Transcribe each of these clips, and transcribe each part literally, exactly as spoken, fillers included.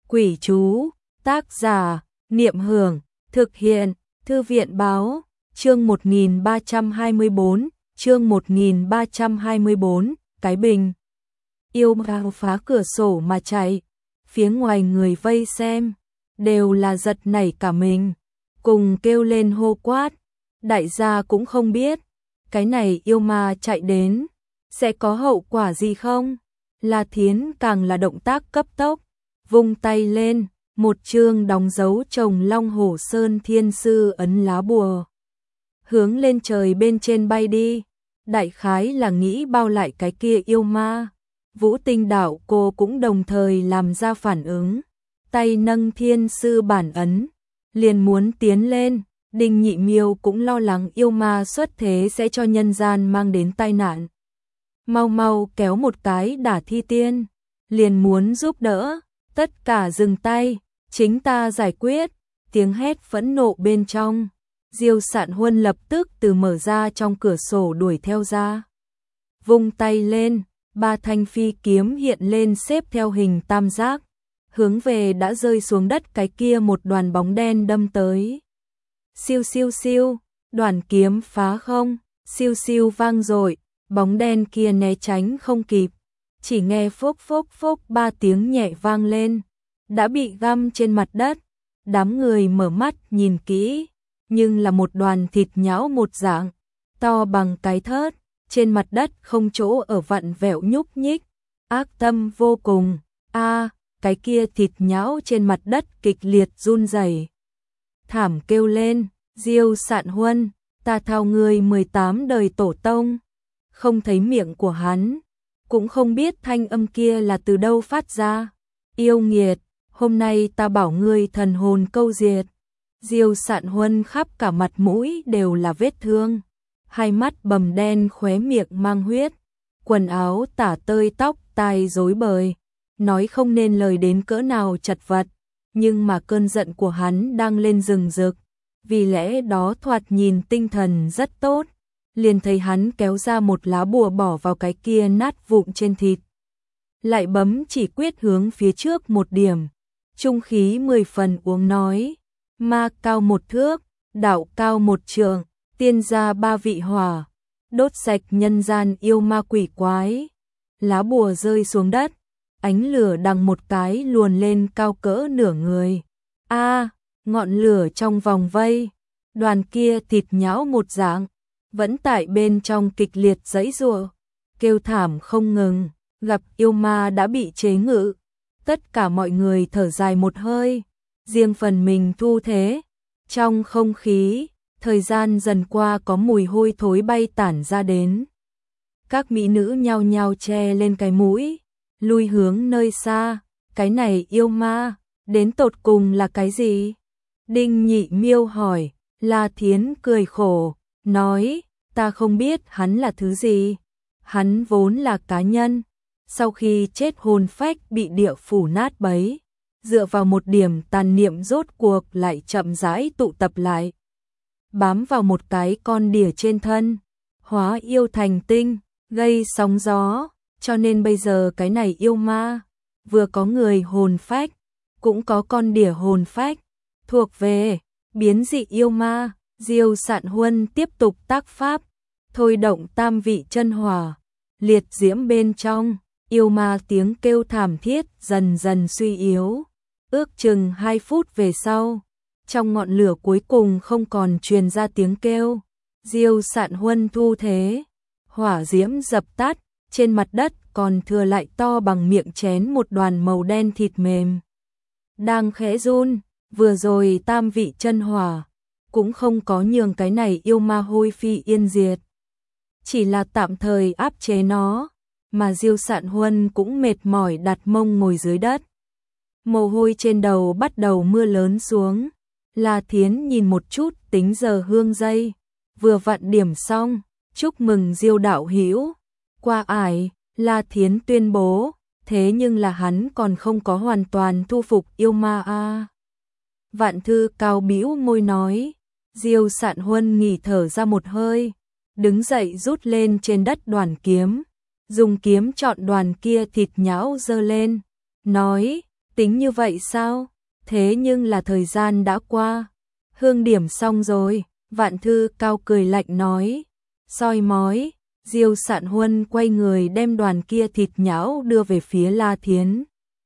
Quỷ chú, tác giả, Niệm Hưởng, thực hiện, Thư viện báo, chương một nghìn ba trăm hai mươi bốn, chương một nghìn ba trăm hai mươi bốn, Cái Bình. Yêu ma phá cửa sổ mà chạy, phía ngoài người vây xem, đều là giật nảy cả mình, cùng kêu lên hô quát, đại gia cũng không biết, cái này yêu ma chạy đến, sẽ có hậu quả gì không? La Thiến càng là động tác cấp tốc, vung tay lên, một chương đóng dấu chồng Long Hổ Sơn Thiên Sư ấn lá bùa. Hướng lên trời bên trên bay đi, đại khái là nghĩ bao lại cái kia yêu ma. Vũ Tinh Đạo cô cũng đồng thời làm ra phản ứng, tay nâng Thiên Sư bản ấn, liền muốn tiến lên. Đinh Nhị Miêu cũng lo lắng yêu ma xuất thế sẽ cho nhân gian mang đến tai nạn. Mau mau kéo một cái đả thi tiên, liền muốn giúp đỡ, tất cả dừng tay, chính ta giải quyết, tiếng hét phẫn nộ bên trong. Diêu Sạn Huân lập tức từ mở ra trong cửa sổ đuổi theo ra. Vung tay lên, ba thanh phi kiếm hiện lên xếp theo hình tam giác, hướng về đã rơi xuống đất cái kia một đoàn bóng đen đâm tới. Siêu siêu siêu, đoàn kiếm phá không, siêu siêu vang dội, bóng đen kia né tránh không kịp, chỉ nghe phốc phốc phốc ba tiếng nhẹ vang lên, đã bị găm trên mặt đất. Đám người mở mắt nhìn kỹ, nhưng là một đoàn thịt nhão một dạng, to bằng cái thớt, trên mặt đất không chỗ ở vặn vẹo nhúc nhích, ác tâm vô cùng. A, cái kia thịt nhão trên mặt đất kịch liệt run rẩy. Thảm kêu lên, Diêu Sạn Huân, ta thao người mười tám đời tổ tông. Không thấy miệng của hắn, cũng không biết thanh âm kia là từ đâu phát ra. Yêu nghiệt, hôm nay ta bảo ngươi thần hồn câu diệt. Diêu Sạn Huân khắp cả mặt mũi đều là vết thương, hai mắt bầm đen, khóe miệng mang huyết, quần áo tả tơi, tóc tai rối bời, nói không nên lời đến cỡ nào chật vật, nhưng mà cơn giận của hắn đang lên rừng rực, vì lẽ đó thoạt nhìn tinh thần rất tốt. Liền thấy hắn kéo ra một lá bùa bỏ vào cái kia nát vụn trên thịt, lại bấm chỉ quyết hướng phía trước một điểm, trung khí mười phần uống nói, ma cao một thước, đạo cao một trượng, tiên gia ba vị hỏa, đốt sạch nhân gian yêu ma quỷ quái. Lá bùa rơi xuống đất, ánh lửa đằng một cái luồn lên cao cỡ nửa người. A, ngọn lửa trong vòng vây, đoàn kia thịt nhão một dạng, vẫn tại bên trong kịch liệt giãy giụa, kêu thảm không ngừng, gặp yêu ma đã bị chế ngự. Tất cả mọi người thở dài một hơi, riêng phần mình thu thế. Trong không khí, thời gian dần qua có mùi hôi thối bay tản ra đến. Các mỹ nữ nhao nhao che lên cái mũi, lui hướng nơi xa. Cái này yêu ma, đến tột cùng là cái gì? Đinh Nhị Miêu hỏi. La Thiến cười khổ, nói, ta không biết hắn là thứ gì. Hắn vốn là cá nhân, sau khi chết hồn phách bị địa phủ nát bấy, dựa vào một điểm tàn niệm rốt cuộc lại chậm rãi tụ tập lại, bám vào một cái con đỉa trên thân, hóa yêu thành tinh, gây sóng gió, cho nên bây giờ cái này yêu ma, vừa có người hồn phách, cũng có con đỉa hồn phách, thuộc về biến dị yêu ma. Diêu Sạn Huân tiếp tục tác pháp, thôi động tam vị chân hỏa, liệt diễm bên trong, yêu ma tiếng kêu thảm thiết dần dần suy yếu. Ước chừng hai phút về sau, trong ngọn lửa cuối cùng không còn truyền ra tiếng kêu. Diêu Sạn Huân thu thế, hỏa diễm dập tắt, trên mặt đất còn thừa lại to bằng miệng chén một đoàn màu đen thịt mềm, đang khẽ run. Vừa rồi tam vị chân hỏa cũng không có nhường cái này yêu ma hôi phi yên diệt, chỉ là tạm thời áp chế nó, mà Diêu Sạn Huân cũng mệt mỏi đặt mông ngồi dưới đất. Mồ hôi trên đầu bắt đầu mưa lớn xuống. La Thiến nhìn một chút tính giờ hương giây, vừa vặn điểm xong, chúc mừng Diêu đạo hữu. Qua ải, La Thiến tuyên bố, thế nhưng là hắn còn không có hoàn toàn thu phục yêu ma a. Vạn Thư cao bĩu môi nói. Diêu Sạn Huân nghỉ thở ra một hơi, đứng dậy rút lên trên đất đoàn kiếm, dùng kiếm chọn đoàn kia thịt nhão giơ lên, nói, Tính như vậy sao? Thế nhưng là thời gian đã qua. Hương điểm xong rồi, Vạn Thư Cao cười lạnh nói. Soi mói, Diêu Sạn Huân quay người đem đoàn kia thịt nhão đưa về phía La Thiến.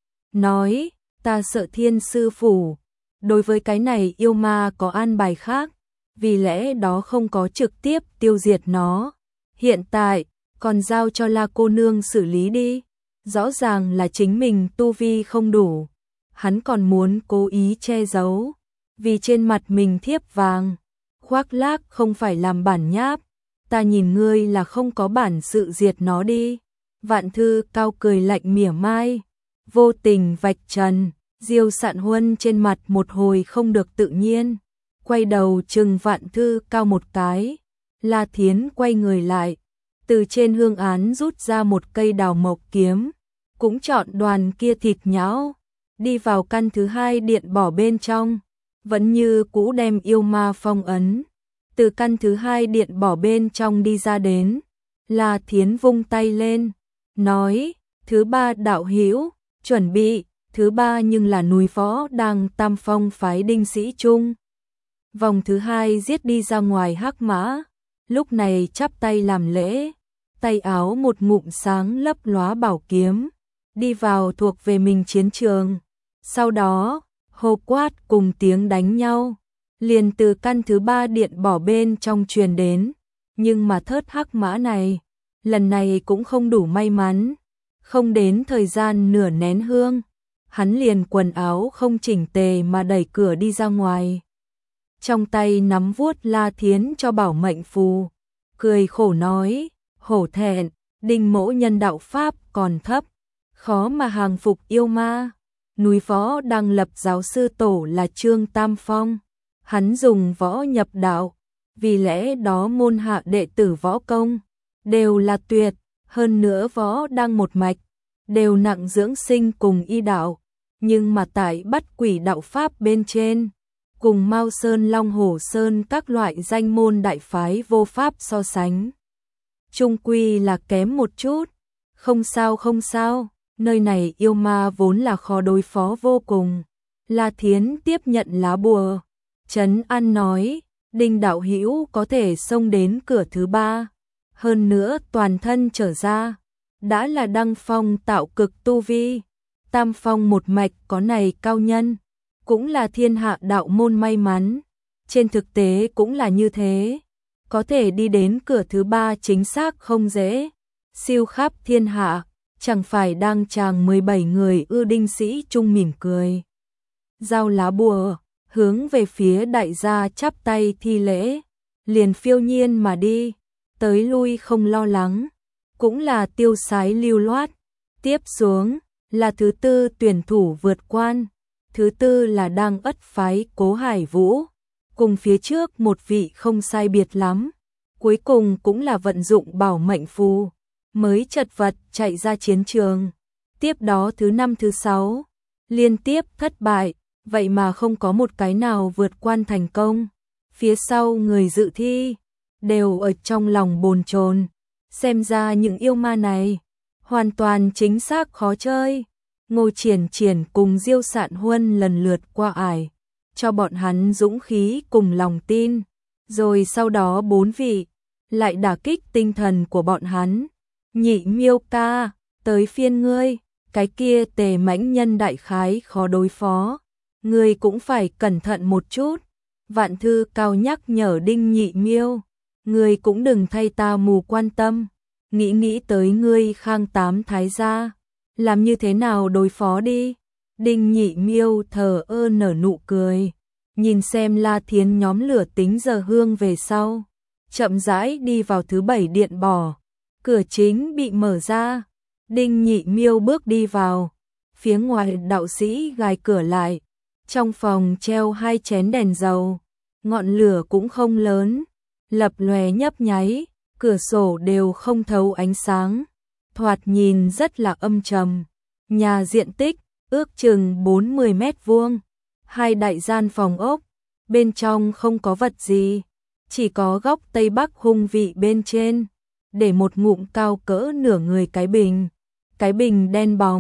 Nói, ta sợ Thiên sư phủ. Đối với cái này yêu ma có an bài khác, vì lẽ đó không có trực tiếp tiêu diệt nó. Hiện tại, còn giao cho La cô nương xử lý đi. Rõ ràng là chính mình tu vi không đủ. Hắn còn muốn cố ý che giấu, vì trên mặt mình thiếp vàng. Khoác lác không phải làm bản nháp. Ta nhìn ngươi là không có bản sự diệt nó đi. Vạn Thư Cao cười lạnh mỉa mai, vô tình vạch trần. Diêu Sạn Huân trên mặt một hồi không được tự nhiên, quay đầu trừng Vạn Thư Cao một cái. La Thiến quay người lại, từ trên hương án rút ra một cây đào mộc kiếm, cũng chọn đoàn kia thịt nhão, đi vào căn thứ hai điện bỏ bên trong, vẫn như cũ đem yêu ma phong ấn. Từ căn thứ hai điện bỏ bên trong đi ra đến, La Thiến vung tay lên, nói, thứ ba đạo hữu chuẩn bị. Thứ ba nhưng là núi võ đang tam phong phái đinh sĩ trung. Vòng thứ hai giết đi ra ngoài hắc mã, lúc này chắp tay làm lễ, tay áo một ngụm sáng lấp lóa bảo kiếm, đi vào thuộc về mình chiến trường. Sau đó, hô quát cùng tiếng đánh nhau, liền từ căn thứ ba điện bỏ bên trong truyền đến, nhưng mà thớt hắc mã này, lần này cũng không đủ may mắn, không đến thời gian nửa nén hương. Hắn liền quần áo không chỉnh tề mà đẩy cửa đi ra ngoài. Trong tay nắm vuốt La Thiến cho bảo mệnh phù, cười khổ nói, hổ thẹn, đinh mỗ nhân đạo pháp còn thấp, khó mà hàng phục yêu ma. Núi võ đang lập giáo sư tổ là Trương Tam Phong, hắn dùng võ nhập đạo, vì lẽ đó môn hạ đệ tử võ công đều là tuyệt, hơn nữa võ đang một mạch, đều nặng dưỡng sinh cùng y đạo, nhưng mà tại bắt quỷ đạo pháp bên trên, cùng Mao Sơn Long Hổ Sơn các loại danh môn đại phái vô pháp so sánh. Trung quy là kém một chút, không sao không sao, nơi này yêu ma vốn là khó đối phó vô cùng. La Thiến tiếp nhận lá bùa, trấn an nói, Đinh đạo hữu có thể xông đến cửa thứ ba, hơn nữa toàn thân trở ra, đã là đăng phong tạo cực tu vi, tam phong một mạch có này cao nhân, cũng là thiên hạ đạo môn may mắn, trên thực tế cũng là như thế, có thể đi đến cửa thứ ba chính xác không dễ, siêu khắp thiên hạ, chẳng phải đang chàng mười bảy người ư đinh sĩ trung mỉm cười. Giao lá bùa, hướng về phía đại gia chắp tay thi lễ, liền phiêu nhiên mà đi, tới lui không lo lắng, cũng là tiêu sái lưu loát. Tiếp xuống là thứ tư tuyển thủ vượt quan, thứ tư là đang ất phái Cố Hải Vũ, cùng phía trước một vị không sai biệt lắm, cuối cùng cũng là vận dụng bảo mệnh phù, mới chật vật chạy ra chiến trường. Tiếp đó thứ năm thứ sáu, liên tiếp thất bại, vậy mà không có một cái nào vượt quan thành công. Phía sau người dự thi đều ở trong lòng bồn chồn, xem ra những yêu ma này hoàn toàn chính xác khó chơi. Ngô Triển Triển cùng Diêu Sạn Huân lần lượt qua ải, cho bọn hắn dũng khí cùng lòng tin, rồi sau đó bốn vị lại đả kích tinh thần của bọn hắn. Nhị Miêu ca, tới phiên ngươi, cái kia Tề Mãnh Nhân đại khái khó đối phó, ngươi cũng phải cẩn thận một chút. Vạn Thư Cao nhắc nhở Đinh Nhị Miêu, ngươi cũng đừng thay ta mù quan tâm, nghĩ nghĩ tới ngươi Khang Tám thái gia, làm như thế nào đối phó đi. Đinh Nhị Miêu thờ ơ nở nụ cười, nhìn xem La Thiến nhóm lửa tính giờ hương về sau, chậm rãi đi vào thứ bảy điện bỏ. Cửa chính bị mở ra, Đinh Nhị Miêu bước đi vào, phía ngoài đạo sĩ gài cửa lại, trong phòng treo hai chén đèn dầu, ngọn lửa cũng không lớn, lập lòe nhấp nháy, cửa sổ đều không thấu ánh sáng, thoạt nhìn rất là âm trầm. Nhà diện tích ước chừng bốn mươi mét vuông, hai đại gian phòng ốc, bên trong không có vật gì, chỉ có góc tây bắc hung vị bên trên để một ngụm cao cỡ nửa người cái bình. Cái bình đen bóng,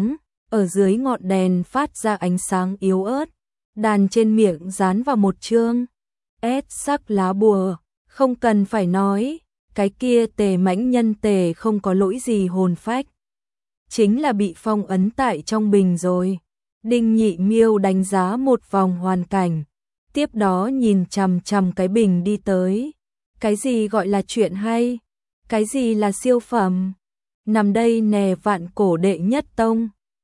ở dưới ngọn đèn phát ra ánh sáng yếu ớt, đàn trên miệng dán vào một chương ép sắc lá bùa, không cần phải nói, cái kia Tề Mãnh Nhân Tề không có lỗi gì hồn phách, chính là bị phong ấn tại trong bình rồi. Đinh Nhị Miêu đánh giá một vòng hoàn cảnh, tiếp đó nhìn chằm chằm cái bình đi tới. Cái gì gọi là chuyện hay? Cái gì là siêu phẩm? Nằm đây nè, Vạn Cổ đệ nhất tông,